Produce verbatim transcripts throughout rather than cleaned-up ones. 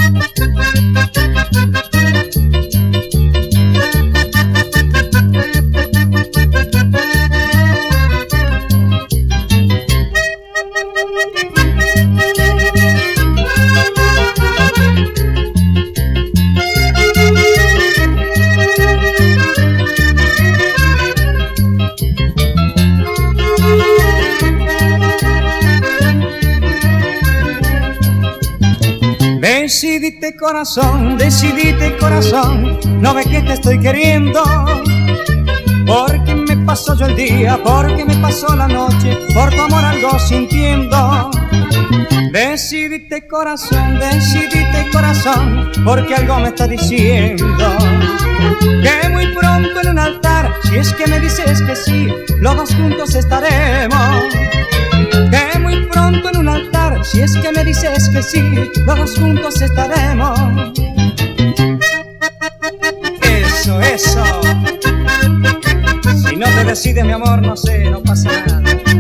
Decidite corazón, decidite corazón, no ves que te estoy queriendo. Porque me pasó yo el día, porque me pasó la noche, por tu amor algo sintiendo. Decidite corazón, decidite corazón, porque algo me está diciendo. Que muy pronto en un altar, si es que me dices que sí, los dos juntos estaremos. Que muy pronto en un altar, si es que me dices que sí, los dos juntos estaremos. Eso, eso. Si no te decides, mi amor, no sé, no pasa nada.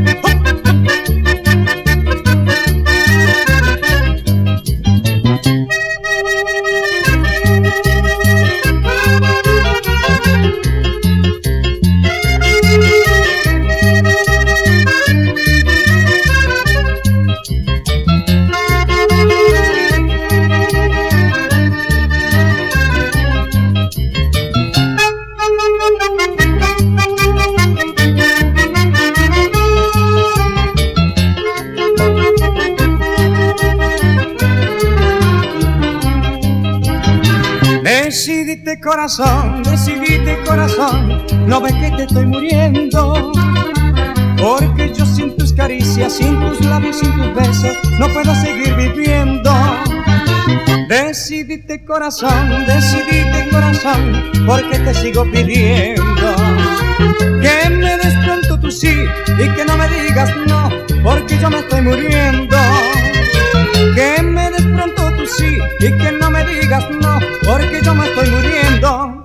Decidite corazón, decidite corazón, no ves que te estoy muriendo. Porque yo sin tus caricias, sin tus labios, sin tus besos, no puedo seguir viviendo. Decidite corazón, decidite corazón, porque te sigo pidiendo. Que me des pronto tu sí y que no me digas no, porque yo me estoy muriendo. Que me des pronto tu sí y que no me digas no, porque yo me estoy muriendo.